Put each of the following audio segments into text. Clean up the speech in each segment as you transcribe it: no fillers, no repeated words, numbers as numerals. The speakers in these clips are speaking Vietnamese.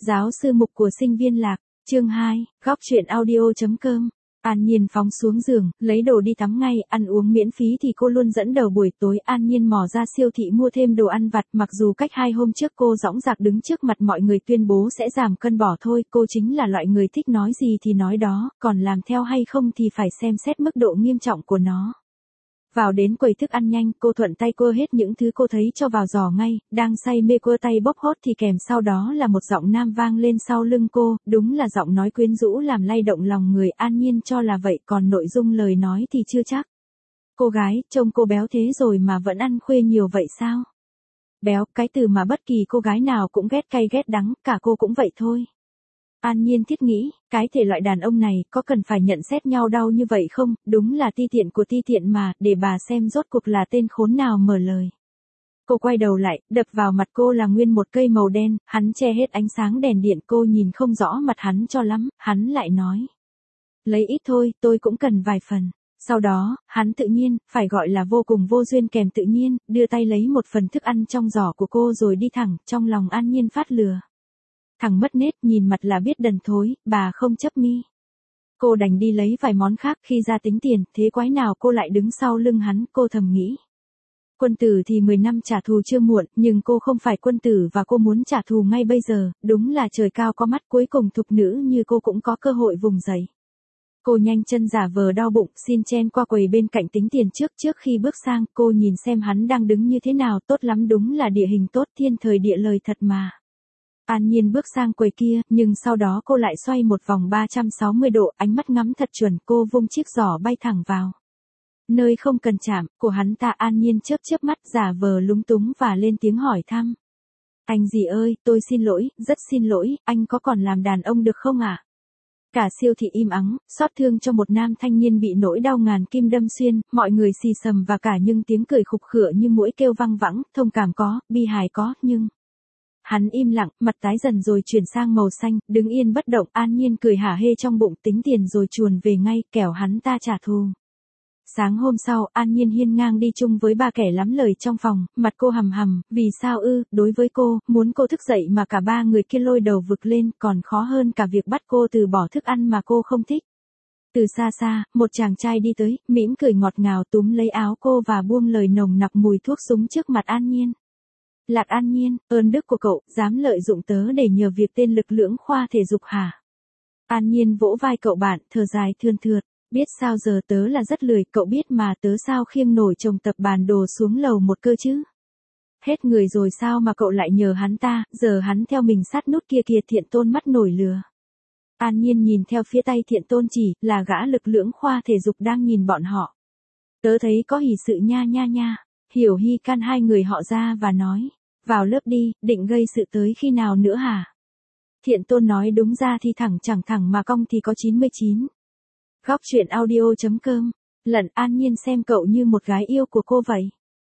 Giáo sư mục của sinh viên lạc, chương 2, góc truyện audio.com. An Nhiên phóng xuống giường, lấy đồ đi tắm ngay, ăn uống miễn phí thì cô luôn dẫn đầu buổi tối. An Nhiên mò ra siêu thị mua thêm đồ ăn vặt, mặc dù cách 2 hôm trước cô dõng dạc đứng trước mặt mọi người tuyên bố sẽ giảm cân bỏ thôi, cô chính là loại người thích nói gì thì nói đó, còn làm theo hay không thì phải xem xét mức độ nghiêm trọng của nó. Vào đến quầy thức ăn nhanh, cô thuận tay cua hết những thứ cô thấy cho vào giỏ ngay, đang say mê cua tay bốc hốt thì kèm sau đó là một giọng nam vang lên sau lưng cô, đúng là giọng nói quyến rũ làm lay động lòng người. An Nhiên cho là vậy, còn nội dung lời nói thì chưa chắc. Cô gái, trông cô béo thế rồi mà vẫn ăn khuya nhiều vậy sao? Béo, cái từ mà bất kỳ cô gái nào cũng ghét cay ghét đắng, cả cô cũng vậy thôi. An Nhiên thiết nghĩ, cái thể loại đàn ông này có cần phải nhận xét nhau đau như vậy không, đúng là ti tiện của ti tiện mà, để bà xem rốt cuộc là tên khốn nào mở lời. Cô quay đầu lại, đập vào mặt cô là nguyên một cây màu đen, hắn che hết ánh sáng đèn điện, cô nhìn không rõ mặt hắn cho lắm, hắn lại nói. Lấy ít thôi, tôi cũng cần vài phần. Sau đó, hắn tự nhiên, phải gọi là vô cùng vô duyên kèm tự nhiên, đưa tay lấy một phần thức ăn trong giỏ của cô rồi đi thẳng, trong lòng An Nhiên phát lừa. Thằng mất nết, nhìn mặt là biết đần thối, bà không chấp mi. Cô đành đi lấy vài món khác, khi ra tính tiền, thế quái nào cô lại đứng sau lưng hắn, cô thầm nghĩ. Quân tử thì 10 năm trả thù chưa muộn, nhưng cô không phải quân tử và cô muốn trả thù ngay bây giờ, đúng là trời cao có mắt, cuối cùng thục nữ như cô cũng có cơ hội vùng dậy. Cô nhanh chân giả vờ đau bụng, xin chen qua quầy bên cạnh tính tiền trước khi bước sang, cô nhìn xem hắn đang đứng như thế nào, tốt lắm, đúng là địa hình tốt, thiên thời địa lợi thật mà. An Nhiên bước sang quầy kia, nhưng sau đó cô lại xoay một vòng 360 độ, ánh mắt ngắm thật chuẩn, cô vung chiếc giỏ bay thẳng vào nơi không cần chạm của hắn ta. An Nhiên chớp mắt, giả vờ lúng túng và lên tiếng hỏi thăm. Anh gì ơi, tôi xin lỗi, rất xin lỗi, anh có còn làm đàn ông được không ạ? Cả siêu thị im ắng, xót thương cho một nam thanh niên bị nỗi đau ngàn kim đâm xuyên, mọi người xì xầm và cả nhưng tiếng cười khục khựa như muỗi kêu văng vẳng, thông cảm có, bi hài có, nhưng... Hắn im lặng, mặt tái dần rồi chuyển sang màu xanh, đứng yên bất động. An Nhiên cười hả hê trong bụng, tính tiền rồi chuồn về ngay, kẻo hắn ta trả thù. Sáng hôm sau, An Nhiên hiên ngang đi chung với ba kẻ lắm lời trong phòng, mặt cô hầm hầm, vì sao ư, đối với cô, muốn cô thức dậy mà cả ba người kia lôi đầu vực lên, còn khó hơn cả việc bắt cô từ bỏ thức ăn mà cô không thích. Từ xa xa, một chàng trai đi tới, mỉm cười ngọt ngào túm lấy áo cô và buông lời nồng nặc mùi thuốc súng trước mặt An Nhiên. Lạc An Nhiên, ơn đức của cậu, dám lợi dụng tớ để nhờ việc tên lực lưỡng khoa thể dục hả? An Nhiên vỗ vai cậu bạn, thở dài thườn thượt, biết sao giờ tớ là rất lười, cậu biết mà tớ sao khiêng nổi chồng tập bản đồ xuống lầu một cơ chứ? Hết người rồi sao mà cậu lại nhờ hắn ta, giờ hắn theo mình sát nút kia kìa. Thiện Tôn mắt nổi lửa. An Nhiên nhìn theo phía tay Thiện Tôn chỉ, là gã lực lưỡng khoa thể dục đang nhìn bọn họ. Tớ thấy có hỷ sự nha nha nha. Hiểu Hy can hai người họ ra và nói. Vào lớp đi, định gây sự tới khi nào nữa hả? Thiện Tôn nói đúng ra thì thẳng chẳng thẳng mà cong thì có 99. Góc truyện audio.com. Lận An Nhiên xem cậu như một gái yêu của cô vậy.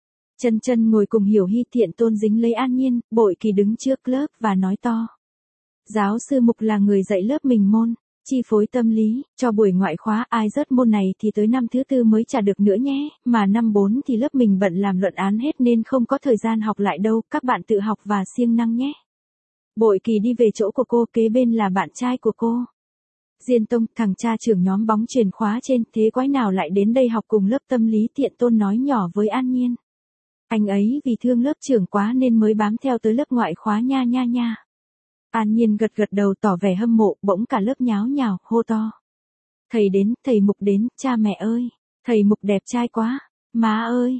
Chân ngồi cùng Hiểu Hy. Thiện Tôn dính lấy An Nhiên, bội kỳ đứng trước lớp và nói to. Giáo sư Mục là người dạy lớp mình môn chi phối tâm lý, cho buổi ngoại khóa ai rớt môn này thì tới năm thứ 4 mới trả được nữa nhé, mà năm 4 thì lớp mình bận làm luận án hết nên không có thời gian học lại đâu, các bạn tự học và siêng năng nhé. Bội kỳ đi về chỗ của cô, kế bên là bạn trai của cô. Diên Tông, thằng cha trưởng nhóm bóng chuyền khóa trên, thế quái nào lại đến đây học cùng lớp tâm lý? Thiện Tôn nói nhỏ với An Nhiên. Anh ấy vì thương lớp trưởng quá nên mới bám theo tới lớp ngoại khóa nha nha nha. An Nhiên gật đầu tỏ vẻ hâm mộ, bỗng cả lớp nháo nhào, hô to. Thầy đến, thầy Mục đến, cha mẹ ơi, thầy Mục đẹp trai quá, má ơi,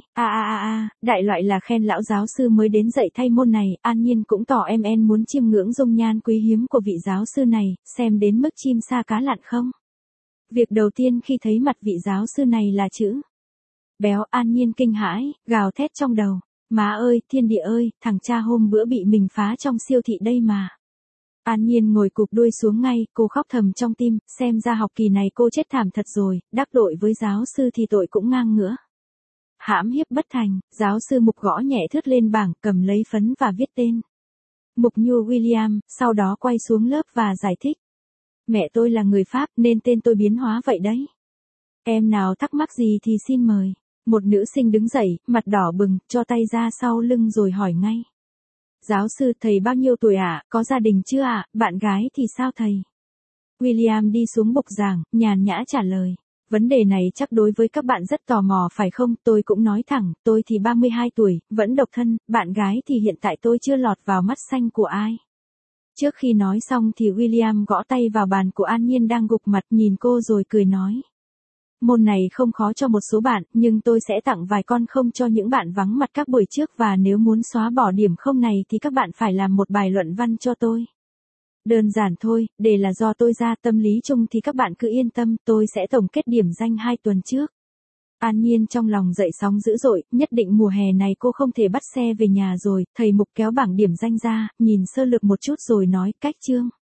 đại loại là khen lão giáo sư mới đến dạy thay môn này. An Nhiên cũng tỏ em muốn chiêm ngưỡng dung nhan quý hiếm của vị giáo sư này, xem đến mức chim sa cá lặn không. Việc đầu tiên khi thấy mặt vị giáo sư này là chữ béo. An Nhiên kinh hãi, gào thét trong đầu. Má ơi, thiên địa ơi, thằng cha hôm bữa bị mình phá trong siêu thị đây mà. An Nhiên ngồi cụp đuôi xuống ngay, cô khóc thầm trong tim, xem ra học kỳ này cô chết thảm thật rồi, đắc tội với giáo sư thì tội cũng ngang ngửa. Hãm hiếp bất thành, giáo sư Mục gõ nhẹ thước lên bảng, cầm lấy phấn và viết tên. Mục Nhu William, sau đó quay xuống lớp và giải thích. Mẹ tôi là người Pháp nên tên tôi biến hóa vậy đấy. Em nào thắc mắc gì thì xin mời. Một nữ sinh đứng dậy, mặt đỏ bừng, cho tay ra sau lưng rồi hỏi ngay. Giáo sư, thầy bao nhiêu tuổi ạ, có gia đình chưa ạ, bạn gái thì sao thầy? William đi xuống bục giảng, nhàn nhã trả lời. Vấn đề này chắc đối với các bạn rất tò mò phải không? Tôi cũng nói thẳng, tôi thì 32 tuổi, vẫn độc thân, bạn gái thì hiện tại tôi chưa lọt vào mắt xanh của ai. Trước khi nói xong thì William gõ tay vào bàn của An Nhiên đang gục mặt nhìn cô rồi cười nói. Môn này không khó cho một số bạn, nhưng tôi sẽ tặng vài con không cho những bạn vắng mặt các buổi trước và nếu muốn xóa bỏ điểm không này thì các bạn phải làm một bài luận văn cho tôi. Đơn giản thôi, để là do tôi ra tâm lý chung thì các bạn cứ yên tâm, tôi sẽ tổng kết điểm danh 2 tuần trước. An Nhiên trong lòng dậy sóng dữ dội, nhất định mùa hè này cô không thể bắt xe về nhà rồi, thầy Mục kéo bảng điểm danh ra, nhìn sơ lược một chút rồi nói, cách chương.